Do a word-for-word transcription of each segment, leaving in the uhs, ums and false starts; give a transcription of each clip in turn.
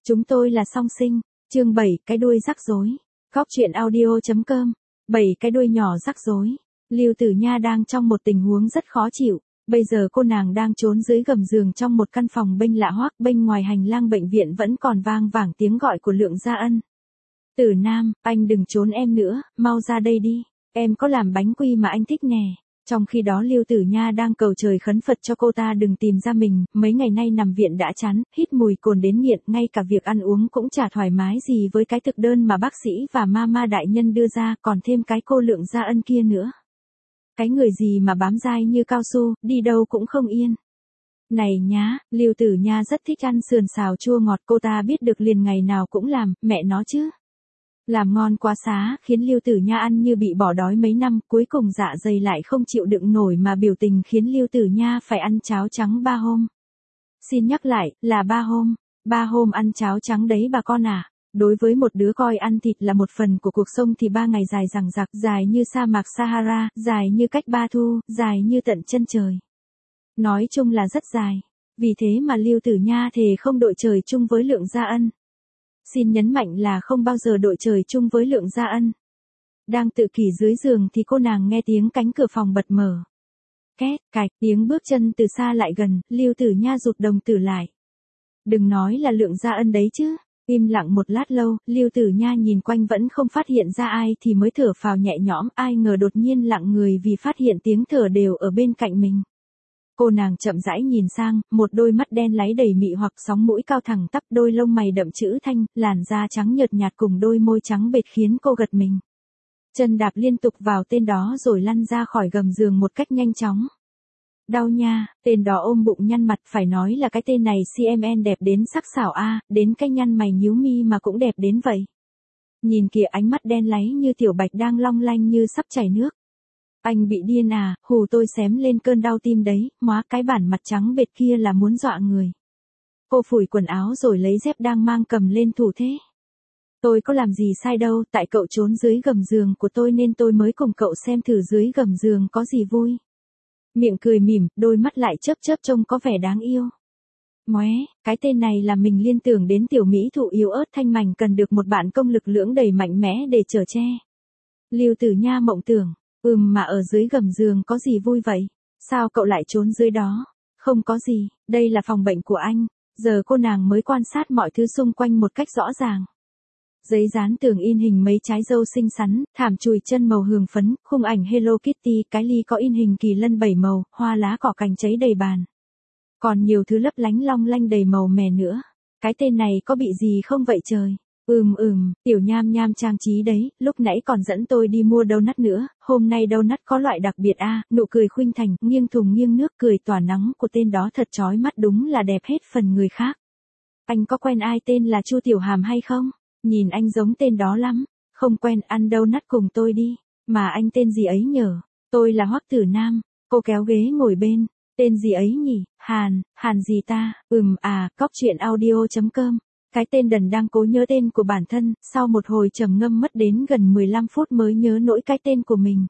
Chúng tôi là song sinh. Chương bảy, cái đuôi rắc rối. Góc truyện audio chấm com. bảy cái đuôi nhỏ rắc rối. Lưu Tử Nha đang trong một tình huống rất khó chịu. Bây giờ cô nàng đang trốn dưới gầm giường trong một căn phòng bênh lạ hoắc, bên ngoài hành lang bệnh viện vẫn còn vang vẳng tiếng gọi của Lượng Gia Ân. Tử Nam, anh đừng trốn em nữa, mau ra đây đi. Em có làm bánh quy mà anh thích nè. Trong khi đó Lưu Tử Nha đang cầu trời khấn Phật cho cô ta đừng tìm ra mình, mấy ngày nay nằm viện đã chán, hít mùi cồn đến nghiện, ngay cả việc ăn uống cũng chả thoải mái gì với cái thực đơn mà bác sĩ và mama đại nhân đưa ra, còn thêm cái cô Lượng Gia Ân kia nữa. Cái người gì mà bám dai như cao su, đi đâu cũng không yên. Này nhá, Lưu Tử Nha rất thích ăn sườn xào chua ngọt, cô ta biết được liền ngày nào cũng làm, mẹ nó chứ. Làm ngon quá xá, khiến Lưu Tử Nha ăn như bị bỏ đói mấy năm, cuối cùng dạ dày lại không chịu đựng nổi mà biểu tình khiến Lưu Tử Nha phải ăn cháo trắng ba hôm. Xin nhắc lại, là ba hôm. Ba hôm ăn cháo trắng đấy bà con à. Đối với một đứa coi ăn thịt là một phần của cuộc sống thì ba ngày dài dằng dặc, dài như sa mạc Sahara, dài như cách ba thu, dài như tận chân trời. Nói chung là rất dài. Vì thế mà Lưu Tử Nha thề không đội trời chung với Lượng Gia Ân. Xin nhấn mạnh là không bao giờ đội trời chung với Lượng Gia Ân. Đang tự kỷ dưới giường thì cô nàng nghe tiếng cánh cửa phòng bật mở. Két, cạch, tiếng bước chân từ xa lại gần, Lưu Tử Nha rụt đồng tử lại. Đừng nói là Lượng Gia Ân đấy chứ. Im lặng một lát lâu, Lưu Tử Nha nhìn quanh vẫn không phát hiện ra ai thì mới thở phào nhẹ nhõm, ai ngờ đột nhiên lặng người vì phát hiện tiếng thở đều ở bên cạnh mình. Cô nàng chậm rãi nhìn sang, một đôi mắt đen láy đầy mị hoặc, sóng mũi cao thẳng tắp, đôi lông mày đậm chữ thanh, làn da trắng nhợt nhạt cùng đôi môi trắng bệt khiến cô gật mình. Chân đạp liên tục vào tên đó rồi lăn ra khỏi gầm giường một cách nhanh chóng. Đau nha, tên đó ôm bụng nhăn mặt, phải nói là cái tên này xê em en đẹp đến sắc sảo a, đến cái nhăn mày nhíu mi mà cũng đẹp đến vậy. Nhìn kìa, ánh mắt đen láy như tiểu bạch đang long lanh như sắp chảy nước. Anh bị điên à, hù tôi xém lên cơn đau tim đấy, móa cái bản mặt trắng bệt kia là muốn dọa người. Cô phủi quần áo rồi lấy dép đang mang cầm lên thủ thế. Tôi có làm gì sai đâu, tại cậu trốn dưới gầm giường của tôi nên tôi mới cùng cậu xem thử dưới gầm giường có gì vui. Miệng cười mỉm, đôi mắt lại chớp chớp trông có vẻ đáng yêu. Móe, cái tên này là mình liên tưởng đến tiểu mỹ thụ yếu ớt thanh mảnh cần được một bạn công lực lưỡng đầy mạnh mẽ để chở che. Lưu Tử Nha mộng tưởng, ừm mà ở dưới gầm giường có gì vui vậy? Sao cậu lại trốn dưới đó? Không có gì, đây là phòng bệnh của anh. Giờ cô nàng mới quan sát mọi thứ xung quanh một cách rõ ràng. Giấy dán tường in hình mấy trái dâu xinh xắn, thảm chùi chân màu hường phấn, khung ảnh Hello Kitty, cái ly có in hình kỳ lân bảy màu, hoa lá cỏ cành cháy đầy bàn. Còn nhiều thứ lấp lánh long lanh đầy màu mè nữa. Cái tên này có bị gì không vậy trời? Ừm ừm, tiểu nham nham trang trí đấy, lúc nãy còn dẫn tôi đi mua donut nữa, hôm nay donut có loại đặc biệt a, à, nụ cười khuynh thành, nghiêng thùng nghiêng nước cười tỏa nắng của tên đó thật chói mắt, đúng là đẹp hết phần người khác. Anh có quen ai tên là Chu Tiểu Hàm hay không? Nhìn anh giống tên đó lắm. Không quen, ăn donut cùng tôi đi. Mà anh tên gì ấy nhở? Tôi là Hoắc Tử Nam. Cô kéo ghế ngồi bên. Tên gì ấy nhỉ? Hàn, Hàn gì ta? Ừm à, góc truyện audio chấm com. Cái tên đần đang cố nhớ tên của bản thân, sau một hồi trầm ngâm mất đến gần mười lăm phút mới nhớ nổi cái tên của mình.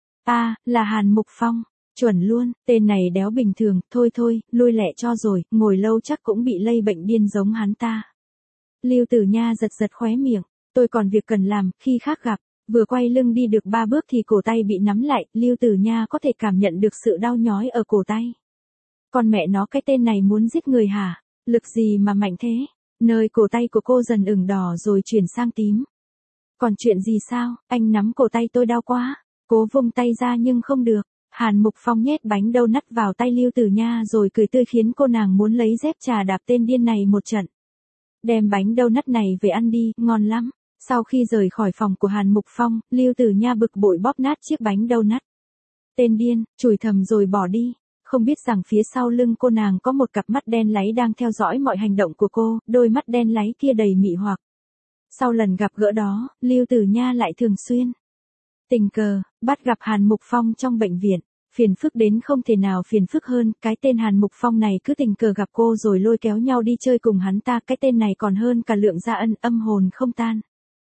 À, là Hàn Mục Phong. Chuẩn luôn, tên này đéo bình thường, thôi thôi, lui lẹ cho rồi, ngồi lâu chắc cũng bị lây bệnh điên giống hắn ta. Lưu Tử Nha giật giật khóe miệng, tôi còn việc cần làm, khi khác gặp, vừa quay lưng đi được ba bước thì cổ tay bị nắm lại, Lưu Tử Nha có thể cảm nhận được sự đau nhói ở cổ tay. Con mẹ nó, cái tên này muốn giết người hả? Lực gì mà mạnh thế? Nơi cổ tay của cô dần ửng đỏ rồi chuyển sang tím. Còn chuyện gì sao? Anh nắm cổ tay tôi đau quá. Cố vung tay ra nhưng không được. Hàn Mục Phong nhét bánh donut vào tay Lưu Tử Nha rồi cười tươi khiến cô nàng muốn lấy dép trà đạp tên điên này một trận. Đem bánh donut này về ăn đi, ngon lắm. Sau khi rời khỏi phòng của Hàn Mục Phong, Lưu Tử Nha bực bội bóp nát chiếc bánh donut. Tên điên, chửi thầm rồi bỏ đi. Không biết rằng phía sau lưng cô nàng có một cặp mắt đen láy đang theo dõi mọi hành động của cô, đôi mắt đen láy kia đầy mị hoặc. Sau lần gặp gỡ đó, Lưu Tử Nha lại thường xuyên tình cờ bắt gặp Hàn Mục Phong trong bệnh viện. Phiền phức đến không thể nào phiền phức hơn, cái tên Hàn Mục Phong này cứ tình cờ gặp cô rồi lôi kéo nhau đi chơi cùng hắn ta, cái tên này còn hơn cả Lượng Gia Ân, âm hồn không tan.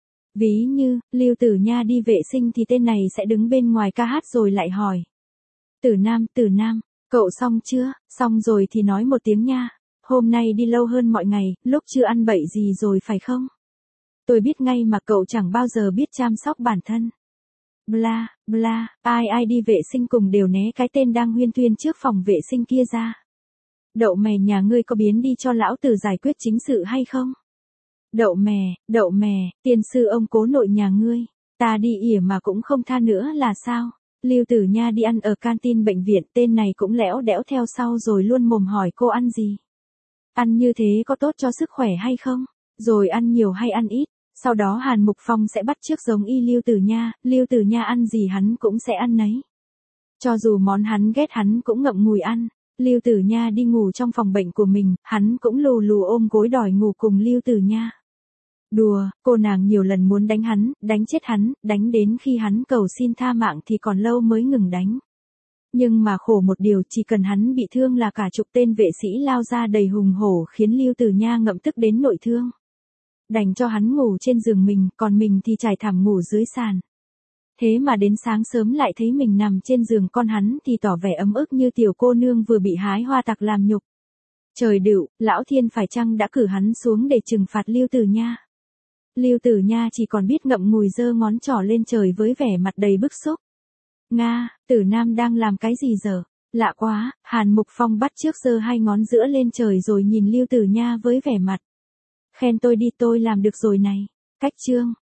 Ví như, Lưu Tử Nha đi vệ sinh thì tên này sẽ đứng bên ngoài ca hát rồi lại hỏi. Tử Nam, Tử Nam, cậu xong chưa? Xong rồi thì nói một tiếng nha. hôm nay đi lâu hơn mọi ngày, lúc chưa ăn bậy gì rồi phải không? Tôi biết ngay mà cậu chẳng bao giờ biết chăm sóc bản thân. Bla, bla, ai ai đi vệ sinh cùng đều né cái tên đang huyên thuyên trước phòng vệ sinh kia ra. Đậu mè nhà ngươi có biến đi cho lão tử giải quyết chính sự hay không? Đậu mè, đậu mè, tiên sư ông cố nội nhà ngươi, ta đi ỉa mà cũng không tha nữa là sao? Lưu Tử Nha đi ăn ở canteen bệnh viện, tên này cũng lẽo đẽo theo sau rồi luôn mồm hỏi cô ăn gì. Ăn như thế có tốt cho sức khỏe hay không? Rồi ăn nhiều hay ăn ít? Sau đó Hàn Mục Phong sẽ bắt chước giống y Lưu Tử Nha, Lưu Tử Nha ăn gì hắn cũng sẽ ăn nấy. Cho dù món hắn ghét hắn cũng ngậm ngùi ăn. Lưu Tử Nha đi ngủ trong phòng bệnh của mình, hắn cũng lù lù ôm gối đòi ngủ cùng Lưu Tử Nha. Đùa, cô nàng nhiều lần muốn đánh hắn, đánh chết hắn, đánh đến khi hắn cầu xin tha mạng thì còn lâu mới ngừng đánh. Nhưng mà khổ một điều, chỉ cần hắn bị thương là cả chục tên vệ sĩ lao ra đầy hùng hổ khiến Lưu Tử Nha ngậm tức đến nội thương. Đành cho hắn ngủ trên giường mình, còn mình thì trải thảm ngủ dưới sàn. Thế mà đến sáng sớm lại thấy mình nằm trên giường con hắn thì tỏ vẻ ấm ức như tiểu cô nương vừa bị hái hoa tặc làm nhục. Trời đựu, lão thiên phải chăng đã cử hắn xuống để trừng phạt Lưu Tử Nha. Lưu Tử Nha chỉ còn biết ngậm ngùi giơ ngón trỏ lên trời với vẻ mặt đầy bức xúc. Nga, Tử Nam đang làm cái gì giờ? Lạ quá, Hàn Mục Phong bắt chước giơ hai ngón giữa lên trời rồi nhìn Lưu Tử Nha với vẻ mặt. Khen tôi đi, tôi làm được rồi này. Cách chương.